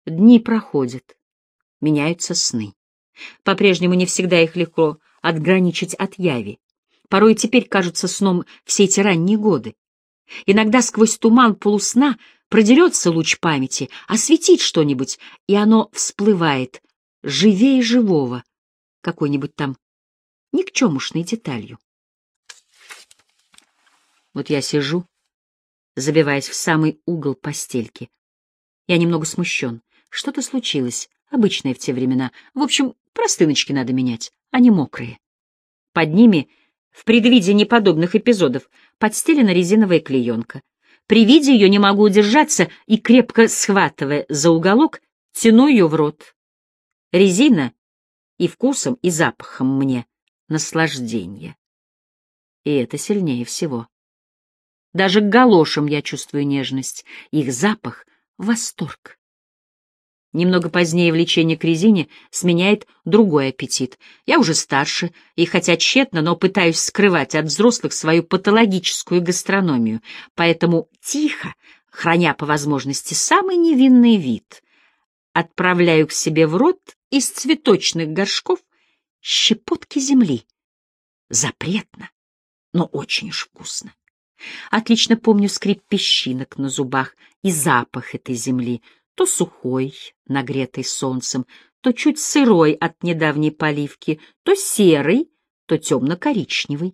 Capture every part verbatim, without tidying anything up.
Дни проходят, меняются сны. По-прежнему не всегда их легко отграничить от яви. Порой теперь кажутся сном все эти ранние годы. Иногда сквозь туман полусна продерется луч памяти, осветит что-нибудь, и оно всплывает, живее живого, какой-нибудь там никчемушной деталью. Вот я сижу, забиваясь в самый угол постельки. Я немного смущен. Что-то случилось, обычное в те времена. В общем, простыночки надо менять, они мокрые. Под ними, в предвидении подобных эпизодов, подстелена резиновая клеенка. При виде ее не могу удержаться и, крепко схватывая за уголок, тяну ее в рот. Резина и вкусом, и запахом мне наслаждение. И это сильнее всего. Даже к галошам я чувствую нежность, их запах — восторг. Немного позднее влечение к резине сменяет другой аппетит. Я уже старше, и хотя тщетно, но пытаюсь скрывать от взрослых свою патологическую гастрономию, поэтому тихо, храня по возможности самый невинный вид, отправляю к себе в рот из цветочных горшков щепотки земли. Запретно, но очень уж вкусно. Отлично помню скрип песчинок на зубах и запах этой земли, то сухой, нагретый солнцем, то чуть сырой от недавней поливки, то серый, то темно-коричневый.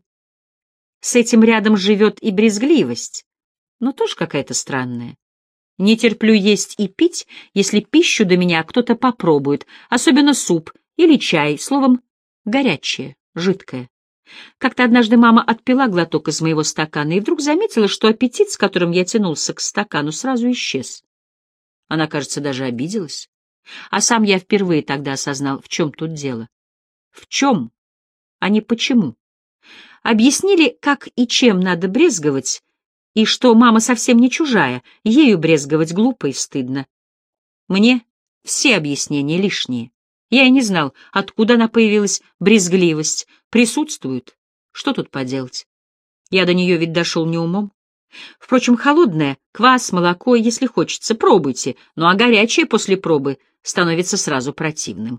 С этим рядом живет и брезгливость, но тоже какая-то странная. Не терплю есть и пить, если пищу до меня кто-то попробует, особенно суп или чай, словом, горячее, жидкое. Как-то однажды мама отпила глоток из моего стакана и вдруг заметила, что аппетит, с которым я тянулся к стакану, сразу исчез. Она, кажется, даже обиделась. А сам я впервые тогда осознал, в чем тут дело. В чем, а не почему. Объяснили, как и чем надо брезговать, и что мама совсем не чужая, ею брезговать глупо и стыдно. Мне все объяснения лишние. Я и не знал, откуда она появилась, брезгливость. Присутствует. Что тут поделать? Я до нее ведь дошел не умом. Впрочем, холодное, квас, молоко, если хочется, пробуйте, ну а горячее после пробы становится сразу противным.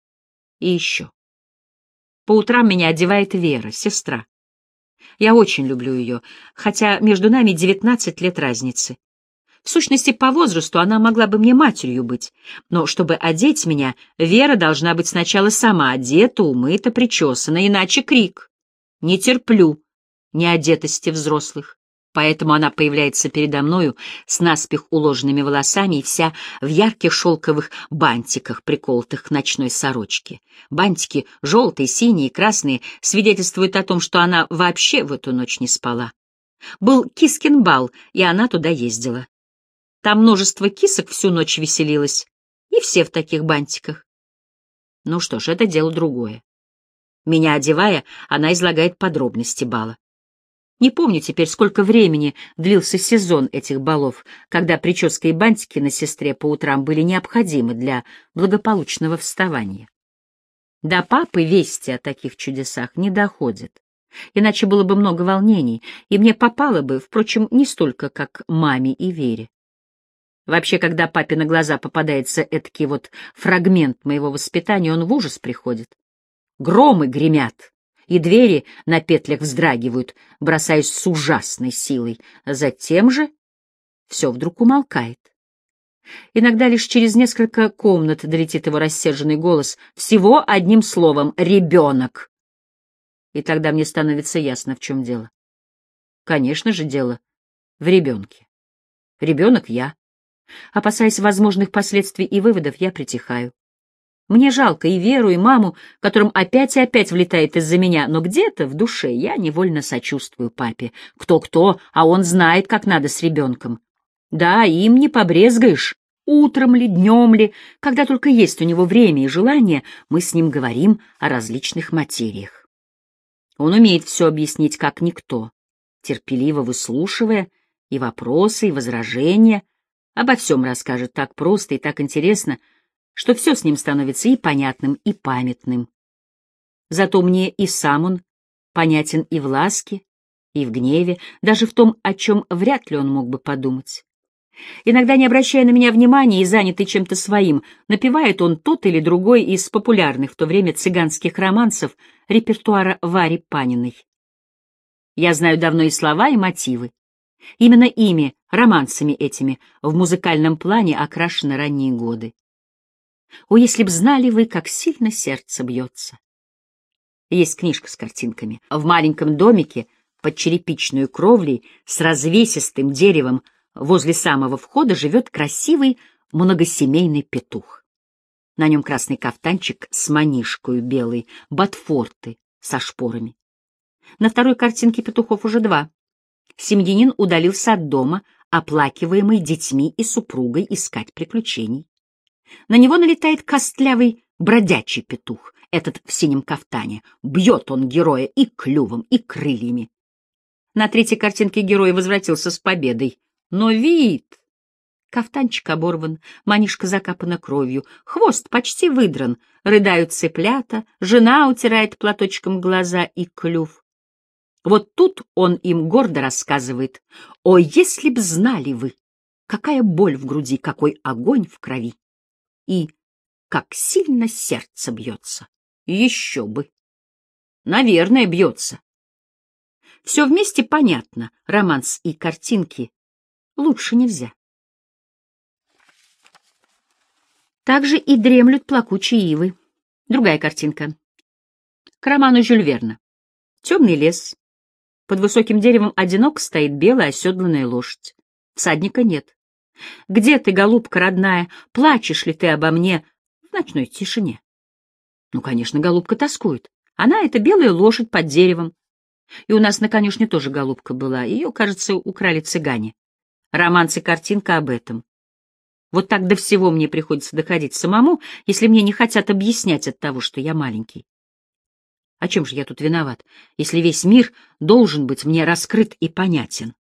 И еще. По утрам меня одевает Вера, сестра. Я очень люблю ее, хотя между нами девятнадцать лет разницы. В сущности, по возрасту она могла бы мне матерью быть, но чтобы одеть меня, Вера должна быть сначала сама одета, умыта, причесана, иначе крик. Не терплю неодетости взрослых. Поэтому она появляется передо мною с наспех уложенными волосами и вся в ярких шелковых бантиках, приколотых к ночной сорочке. Бантики, желтые, синие, красные, свидетельствуют о том, что она вообще в эту ночь не спала. Был Кискин бал, и она туда ездила. Там множество кисок всю ночь веселилось, и все в таких бантиках. Ну что ж, это дело другое. Меня одевая, она излагает подробности бала. Не помню теперь, сколько времени длился сезон этих балов, когда прическа и бантики на сестре по утрам были необходимы для благополучного вставания. До папы вести о таких чудесах не доходят, иначе было бы много волнений, и мне попало бы, впрочем, не столько, как маме и Вере. Вообще, когда папе на глаза попадается эдакий вот фрагмент моего воспитания, он в ужас приходит. Громы гремят, и двери на петлях вздрагивают, бросаясь с ужасной силой. Затем же все вдруг умолкает. Иногда лишь через несколько комнат долетит его рассерженный голос, всего одним словом «ребенок». И тогда мне становится ясно, в чем дело. Конечно же, дело в ребенке. Ребенок я. Опасаясь возможных последствий и выводов, я притихаю. Мне жалко и Веру, и маму, которым опять и опять влетает из-за меня, но где-то в душе я невольно сочувствую папе. Кто-кто, а он знает, как надо с ребенком. Да, им не побрезгаешь. Утром ли, днем ли, когда только есть у него время и желание, мы с ним говорим о различных материях. Он умеет все объяснить как никто, терпеливо выслушивая и вопросы, и возражения, обо всем расскажет так просто и так интересно, что все с ним становится и понятным, и памятным. Зато мне и сам он понятен и в ласке, и в гневе, даже в том, о чем вряд ли он мог бы подумать. Иногда, не обращая на меня внимания и занятый чем-то своим, напевает он тот или другой из популярных в то время цыганских романсов репертуара Вари Паниной. Я знаю давно и слова, и мотивы. Именно ими, романсами этими, в музыкальном плане окрашены ранние годы. О, если б знали вы, как сильно сердце бьется! Есть книжка с картинками. В маленьком домике под черепичной кровлей с развесистым деревом возле самого входа живет красивый многосемейный петух. На нем красный кафтанчик с манишкою белый, ботфорты со шпорами. На второй картинке петухов уже два. Семьянин удалился от дома, оплакиваемый детьми и супругой, искать приключений. На него налетает костлявый бродячий петух, этот в синем кафтане. Бьет он героя и клювом, и крыльями. На третьей картинке герой возвратился с победой. Но вид... Кафтанчик оборван, манишка закапана кровью, хвост почти выдран, рыдают цыплята, жена утирает платочком глаза и клюв. Вот тут он им гордо рассказывает: «О, если б знали вы, какая боль в груди, какой огонь в крови! И как сильно сердце бьется! Еще бы! Наверное, бьется!» Все вместе понятно, романс и картинки лучше нельзя. Также и дремлют плакучие ивы. Другая картинка. К роману Жюль Верна. Темный лес. Под высоким деревом одиноко стоит белая оседланная лошадь. Всадника нет. Где ты, голубка родная, плачешь ли ты обо мне в ночной тишине? Ну, конечно, голубка тоскует. Она — это белая лошадь под деревом. И у нас на конюшне тоже голубка была. Ее, кажется, украли цыгане. Романс и картинка об этом. Вот так до всего мне приходится доходить самому, если мне не хотят объяснять от того, что я маленький. О чем же я тут виноват, если весь мир должен быть мне раскрыт и понятен?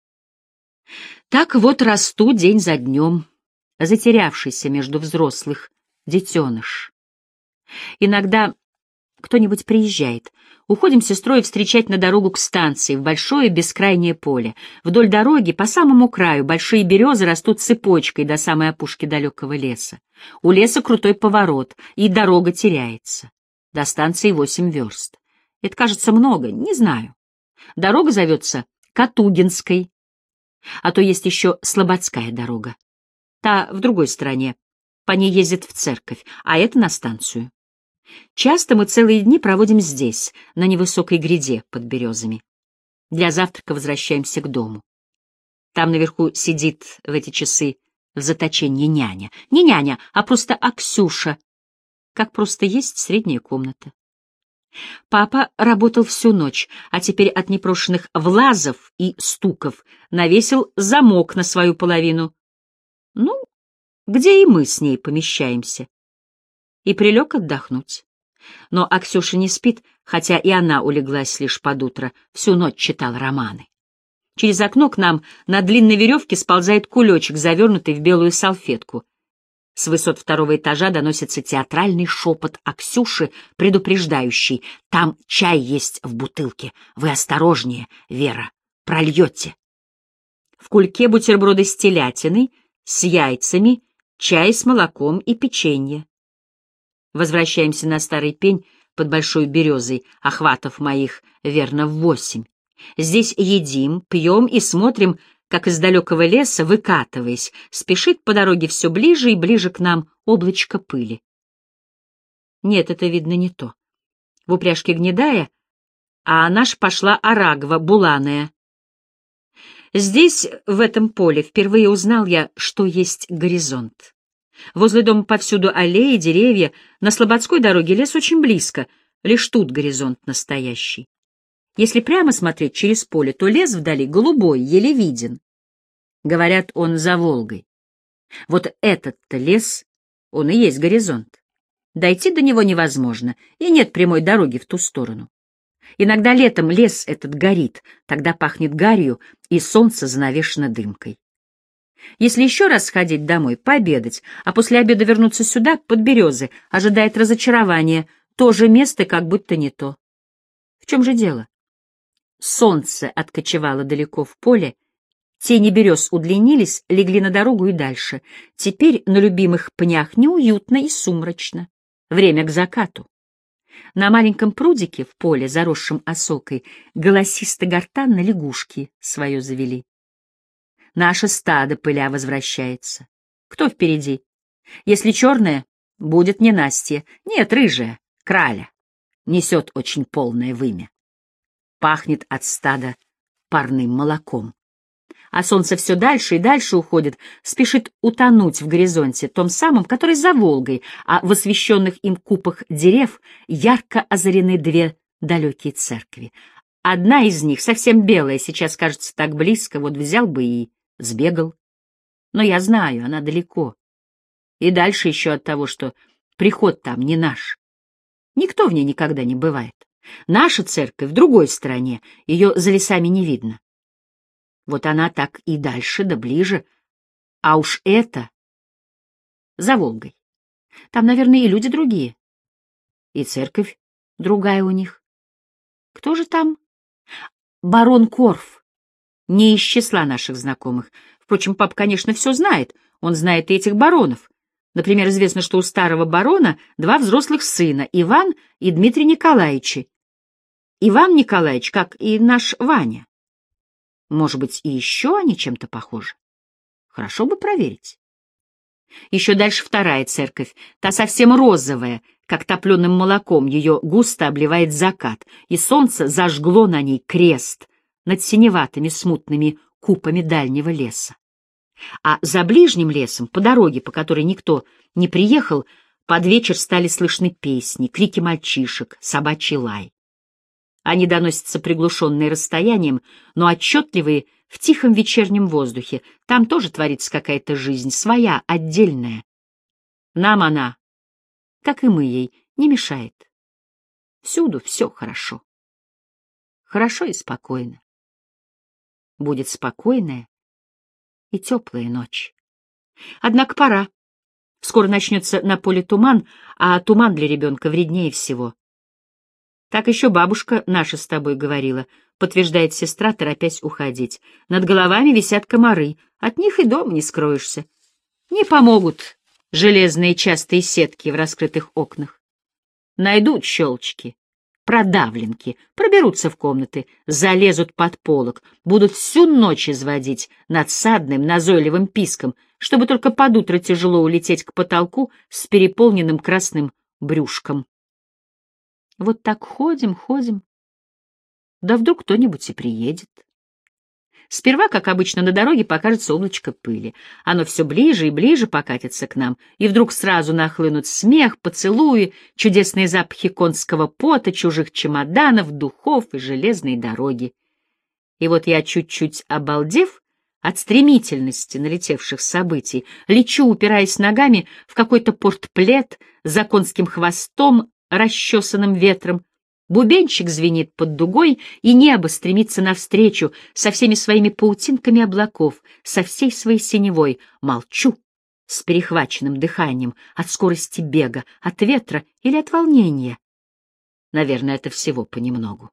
Так вот расту день за днем, затерявшийся между взрослых детеныш. Иногда кто-нибудь приезжает. Уходим с сестрой встречать на дорогу к станции, в большое бескрайнее поле. Вдоль дороги, по самому краю, большие березы растут цепочкой до самой опушки далекого леса. У леса крутой поворот, и дорога теряется. До станции восемь верст. Это кажется много, не знаю. Дорога зовется Катугинской, а то есть еще Слободская дорога. Та в другой стороне, по ней ездит в церковь, а это на станцию. Часто мы целые дни проводим здесь, на невысокой гряде под березами. Для завтрака возвращаемся к дому. Там наверху сидит в эти часы в заточении няня. Не няня, а просто Аксюша. Как просто есть средняя комната. Папа работал всю ночь, а теперь от непрошенных влазов и стуков навесил замок на свою половину. Ну, где и мы с ней помещаемся. И прилег отдохнуть. Но Аксюша не спит, хотя и она улеглась лишь под утро, всю ночь читала романы. Через окно к нам на длинной веревке сползает кулечек, завернутый в белую салфетку. С высот второго этажа доносится театральный шепот Аксюши, предупреждающий: «Там чай есть в бутылке. Вы осторожнее, Вера, прольете». В кульке бутерброды с телятиной, с яйцами, чай с молоком и печенье. Возвращаемся на старый пень под большой березой, охватов моих, верно, в восемь. Здесь едим, пьем и смотрим, как из далекого леса, выкатываясь, спешит по дороге все ближе и ближе к нам облачко пыли. Нет, это, видно, не то. В упряжке гнедая, а наша пошла арагва, буланая. Здесь, в этом поле, впервые узнал я, что есть горизонт. Возле дома повсюду аллеи, деревья, на Слободской дороге лес очень близко, лишь тут горизонт настоящий. Если прямо смотреть через поле, то лес вдали голубой, еле виден. Говорят, он за Волгой. Вот этот-то лес, он и есть горизонт. Дойти до него невозможно, и нет прямой дороги в ту сторону. Иногда летом лес этот горит, тогда пахнет гарью, и солнце занавешено дымкой. Если еще раз сходить домой, пообедать, а после обеда вернуться сюда, под березы, ожидает разочарование, то же место как будто не то. В чем же дело? Солнце откочевало далеко в поле, Тени берез удлинились, легли на дорогу и дальше. Теперь на любимых пнях неуютно и сумрачно. Время к закату. На маленьком прудике в поле, заросшем осокой, голосисто-гортанно лягушки свое завели. Наше стадо пыля возвращается. Кто впереди? Если черная, будет не Настя. Нет, рыжая, краля. Несет очень полное вымя. Пахнет от стада парным молоком. А солнце все дальше и дальше уходит, спешит утонуть в горизонте, том самом, который за Волгой, а в освещенных им купах дерев ярко озарены две далекие церкви. Одна из них, совсем белая, сейчас кажется так близко, вот взял бы и сбегал. Но я знаю, она далеко. И дальше еще от того, что приход там не наш. Никто в ней никогда не бывает. Наша церковь в другой стороне, ее за лесами не видно. Вот она так и дальше, да ближе. А уж это за Волгой. Там, наверное, и люди другие. И церковь другая у них. Кто же там? Барон Корф. Не из числа наших знакомых. Впрочем, папа, конечно, все знает. Он знает и этих баронов. Например, известно, что у старого барона два взрослых сына, Иван и Дмитрий Николаевичи. Иван Николаевич, как и наш Ваня. Может быть, и еще они чем-то похожи? Хорошо бы проверить. Еще дальше вторая церковь, та совсем розовая, как топленым молоком, ее густо обливает закат, и солнце зажгло на ней крест над синеватыми смутными купами дальнего леса. А за ближним лесом, по дороге, по которой никто не приехал, под вечер стали слышны песни, крики мальчишек, собачий лай. Они доносятся приглушенные расстоянием, но отчетливые в тихом вечернем воздухе. Там тоже творится какая-то жизнь, своя, отдельная. Нам она, как и мы ей, не мешает. Всюду все хорошо. Хорошо и спокойно. Будет спокойная и теплая ночь. Однако пора. Скоро начнется на поле туман, а туман для ребенка вреднее всего. Так еще бабушка наша с тобой говорила, подтверждает сестра, торопясь уходить. Над головами висят комары, от них и дома не скроешься. Не помогут железные частые сетки в раскрытых окнах. Найдут щелчки, продавленки, проберутся в комнаты, залезут под полог, будут всю ночь изводить надсадным назойливым писком, чтобы только под утро тяжело улететь к потолку с переполненным красным брюшком. Вот так ходим, ходим. Да вдруг кто-нибудь и приедет. Сперва, как обычно, на дороге покажется облачко пыли. Оно все ближе и ближе покатится к нам, и вдруг сразу нахлынут смех, поцелуи, чудесные запахи конского пота, чужих чемоданов, духов и железной дороги. И вот я, чуть-чуть обалдев от стремительности налетевших событий, лечу, упираясь ногами в какой-то портплет за конским хвостом, расчесанным ветром, бубенчик звенит под дугой, и небо стремится навстречу со всеми своими паутинками облаков, со всей своей синевой. Молчу с перехваченным дыханием от скорости бега, от ветра или от волнения. Наверное, это всего понемногу.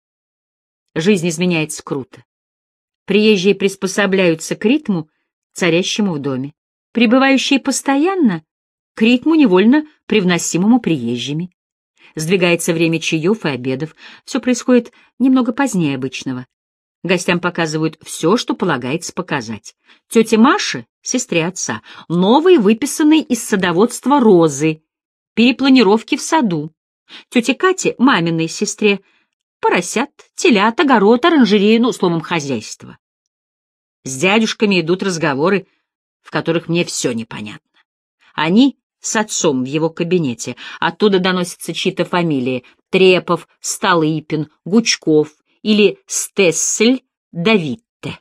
Жизнь изменяется круто. Приезжие приспосабливаются к ритму, царящему в доме. Прибывающие постоянно — к ритму, невольно привносимому приезжими. Сдвигается время чаев и обедов. Все происходит немного позднее обычного. Гостям показывают все, что полагается показать. Тете Маше, сестре отца, новые выписанные из садоводства розы, перепланировки в саду. Тете Кате, маминой сестре, поросят, телят, огород, оранжерею, ну, словом, хозяйство. С дядюшками идут разговоры, в которых мне все непонятно. Они с отцом в его кабинете. Оттуда доносятся чьи-то фамилии: Трепов, Столыпин, Гучков или Стессель да Витте.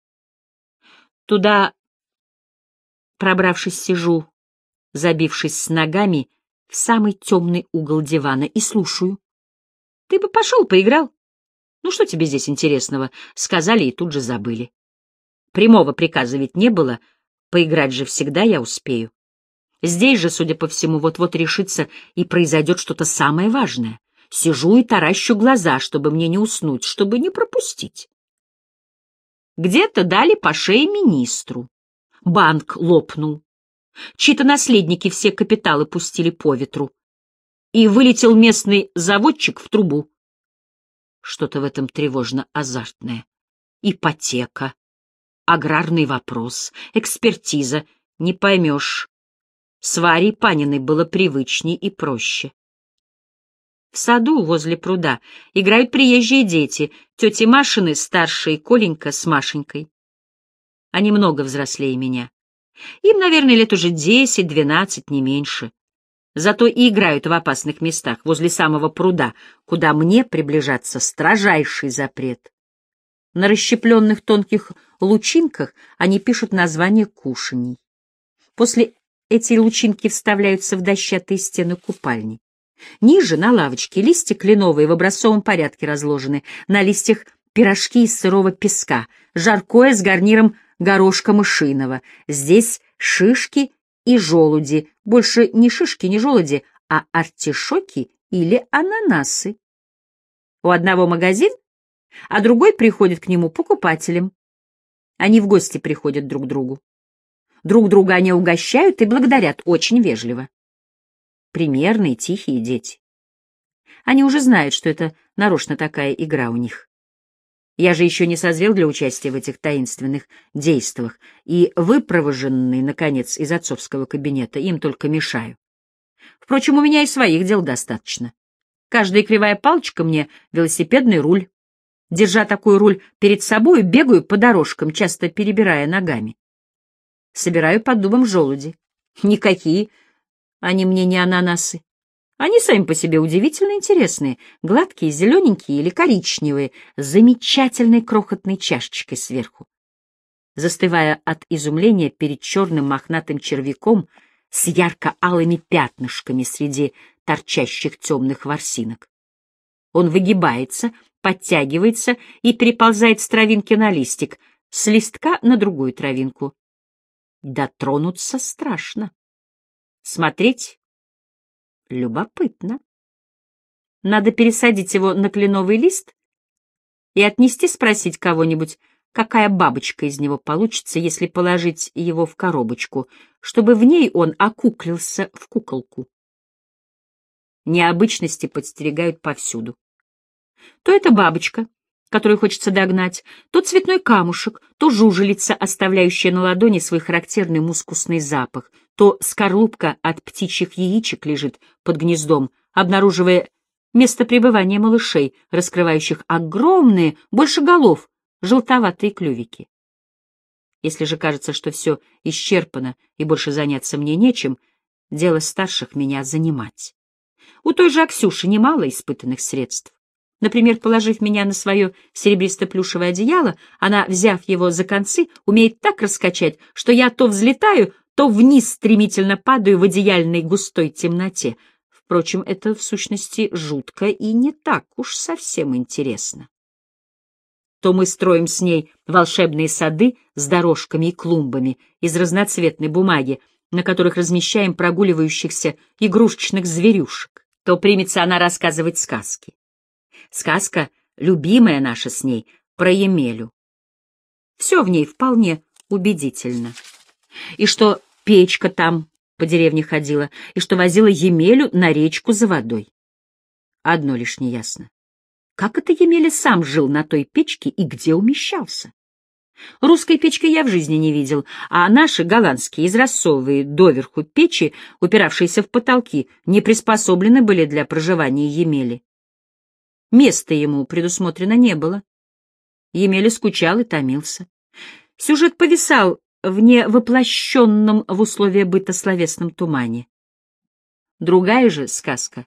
Туда, пробравшись, сижу, забившись с ногами в самый темный угол дивана, и слушаю. Ты бы пошел, поиграл. Ну что тебе здесь интересного? Сказали и тут же забыли. Прямого приказа ведь не было, поиграть же всегда я успею. Здесь же, судя по всему, вот-вот решится и произойдет что-то самое важное. Сижу и таращу глаза, чтобы мне не уснуть, чтобы не пропустить. Где-то дали по шее министру. Банк лопнул. Чьи-то наследники все капиталы пустили по ветру. И вылетел местный заводчик в трубу. Что-то в этом тревожно-азартное. Ипотека, аграрный вопрос, экспертиза. Не поймешь. С Варей Паниной было привычней и проще. В саду возле пруда играют приезжие дети, тети Машины, старшие, Коленька с Машенькой. Они много взрослее меня. Им, наверное, лет уже десять-двенадцать, не меньше. Зато и играют в опасных местах, возле самого пруда, куда мне приближаться строжайший запрет. На расщепленных тонких лучинках они пишут название кушаний. После эти лучинки вставляются в дощатые стены купальни. Ниже, на лавочке, листья кленовые в образцовом порядке разложены, на листьях пирожки из сырого песка, жаркое с гарниром горошка мышиного. Здесь шишки и желуди, больше не шишки, не желуди, а артишоки или ананасы. У одного магазин, а другой приходит к нему покупателем. Они в гости приходят друг к другу. Друг друга они угощают и благодарят очень вежливо. Примерные, тихие дети. Они уже знают, что это нарочно такая игра у них. Я же еще не созрел для участия в этих таинственных действиях, и, выпровоженный, наконец, из отцовского кабинета, им только мешаю. Впрочем, у меня и своих дел достаточно. Каждая кривая палочка мне велосипедный руль. Держа такой руль перед собой, бегаю по дорожкам, часто перебирая ногами. Собираю под дубом желуди. Никакие они мне не ананасы. Они сами по себе удивительно интересные, гладкие, зелененькие или коричневые, с замечательной крохотной чашечкой сверху. Застывая от изумления перед черным мохнатым червяком с ярко-алыми пятнышками среди торчащих темных ворсинок. Он выгибается, подтягивается и переползает с травинки на листик, с листка на другую травинку. Дотронуться страшно. Смотреть любопытно. Надо пересадить его на кленовый лист и отнести спросить кого-нибудь, какая бабочка из него получится, если положить его в коробочку, чтобы в ней он окуклился в куколку. Необычности подстерегают повсюду. То это бабочка, которую хочется догнать, то цветной камушек, то жужелица, оставляющая на ладони свой характерный мускусный запах, то скорлупка от птичьих яичек лежит под гнездом, обнаруживая место пребывания малышей, раскрывающих огромные, больше голов, желтоватые клювики. Если же кажется, что все исчерпано и больше заняться мне нечем, дело старших меня занимать. У той же Аксюши немало испытанных средств. Например, положив меня на свое серебристо-плюшевое одеяло, она, взяв его за концы, умеет так раскачать, что я то взлетаю, то вниз стремительно падаю в одеяльной густой темноте. Впрочем, это в сущности жутко и не так уж совсем интересно. То мы строим с ней волшебные сады с дорожками и клумбами из разноцветной бумаги, на которых размещаем прогуливающихся игрушечных зверюшек, то примется она рассказывать сказки. Сказка, любимая наша с ней, про Емелю. Все в ней вполне убедительно. И что печка там по деревне ходила, и что возила Емелю на речку за водой. Одно лишь неясно. Как это Емеля сам жил на той печке и где умещался? Русской печки я в жизни не видел, а наши голландские израсовые доверху печи, упиравшиеся в потолки, не приспособлены были для проживания Емели. Места ему предусмотрено не было. Емеля скучал и томился. Сюжет повисал в невоплощенном в условия быта словесном тумане. Другая же сказка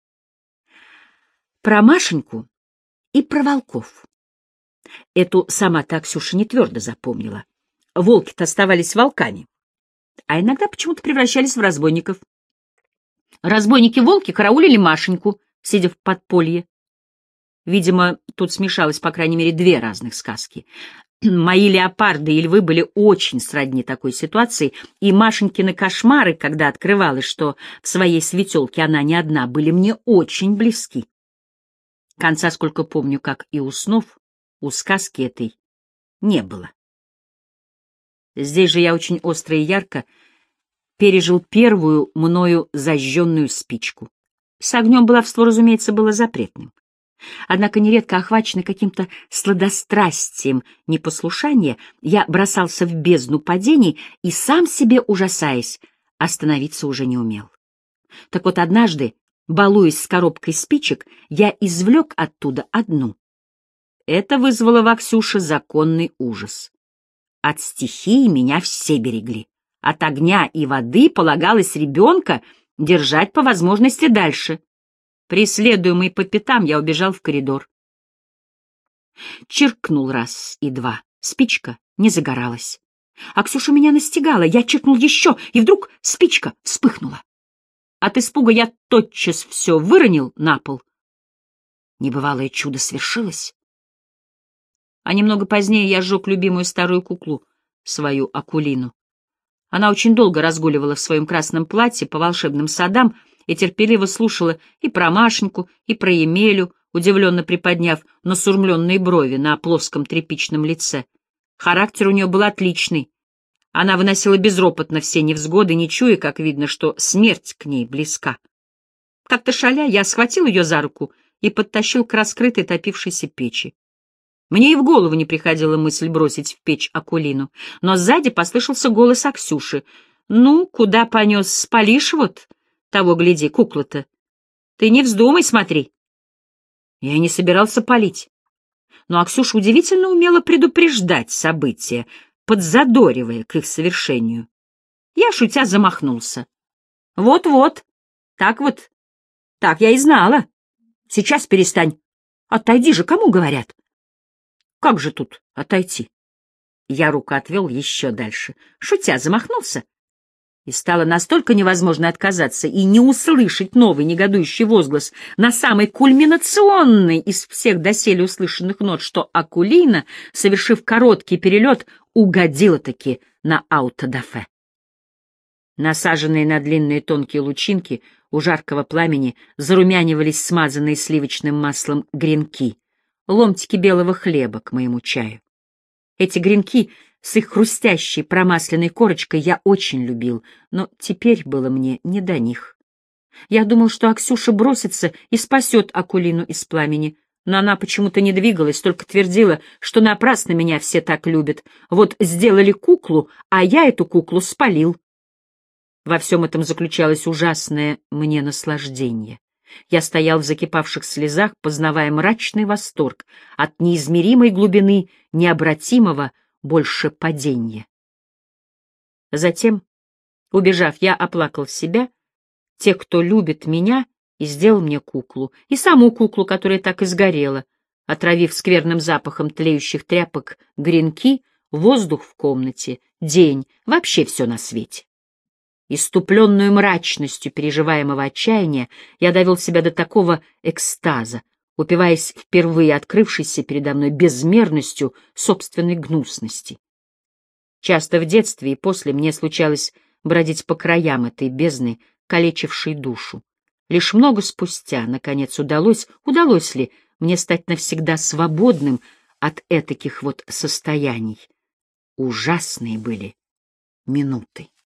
про Машеньку и про волков. Эту сама-то Ксюша не твердо запомнила. Волки-то оставались волками, а иногда почему-то превращались в разбойников. Разбойники-волки караулили Машеньку, сидя в подполье. Видимо, тут смешалось, по крайней мере, две разных сказки. Мои леопарды и львы были очень сродни такой ситуации, и Машенькины кошмары, когда открывалось, что в своей светелке она не одна, были мне очень близки. Конца, сколько помню, как и уснув, у сказки этой не было. Здесь же я очень остро и ярко пережил первую мною зажженную спичку. С огнем баловство, разумеется, было запретным. Однако, нередко охваченный каким-то сладострастием непослушания, я бросался в бездну падений и, сам себе ужасаясь, остановиться уже не умел. Так вот, однажды, балуясь с коробкой спичек, я извлек оттуда одну. Это вызвало в Аксюше законный ужас. От стихии меня все берегли. От огня и воды полагалось ребенка держать по возможности дальше. Преследуемый по пятам, я убежал в коридор. Чиркнул раз и два. Спичка не загоралась. А Ксюша меня настигала. Я чиркнул еще, и вдруг спичка вспыхнула. От испуга я тотчас все выронил на пол. Небывалое чудо свершилось. А немного позднее я сжег любимую старую куклу, свою Акулину. Она очень долго разгуливала в своем красном платье по волшебным садам и терпеливо слушала и про Машеньку, и про Емелю, удивленно приподняв насурмленные брови на плоском тряпичном лице. Характер у нее был отличный. Она выносила безропотно все невзгоды, не чуя, как видно, что смерть к ней близка. Как-то шаля, я схватил ее за руку и подтащил к раскрытой топившейся печи. Мне и в голову не приходила мысль бросить в печь Акулину, но сзади послышался голос Аксюши. «Ну, куда понес? Спалишь вот? Того, гляди, кукла-то. Ты не вздумай, смотри». Я и не собирался палить. Но Аксюша удивительно умела предупреждать события, подзадоривая к их совершению. Я, шутя, замахнулся. «Вот-вот, так вот, так я и знала. Сейчас перестань. Отойди же, кому говорят?» «Как же тут отойти?» Я руку отвел еще дальше. Шутя, замахнулся. И стало настолько невозможно отказаться и не услышать новый негодующий возглас на самой кульминационной из всех доселе услышанных нот, что Акулина, совершив короткий перелет, угодила-таки на аутодафе. Насаженные на длинные тонкие лучинки у жаркого пламени зарумянивались смазанные сливочным маслом гренки, ломтики белого хлеба к моему чаю. Эти гренки с их хрустящей промасленной корочкой я очень любил, но теперь было мне не до них. Я думал, что Аксюша бросится и спасет Акулину из пламени, но она почему-то не двигалась, только твердила, что напрасно меня все так любят. Вот сделали куклу, а я эту куклу спалил. Во всем этом заключалось ужасное мне наслаждение. Я стоял в закипавших слезах, познавая мрачный восторг от неизмеримой глубины необратимого больше падения. Затем, убежав, я оплакал себя, тех, кто любит меня, и сделал мне куклу, и саму куклу, которая так и сгорела, отравив скверным запахом тлеющих тряпок гренки, воздух в комнате, день, вообще все на свете. Иступленную мрачностью переживаемого отчаяния я довел себя до такого экстаза, упиваясь впервые открывшейся передо мной безмерностью собственной гнусности. Часто в детстве и после мне случалось бродить по краям этой бездны, калечившей душу. Лишь много спустя, наконец, удалось, удалось ли мне стать навсегда свободным от этаких вот состояний. Ужасные были минуты.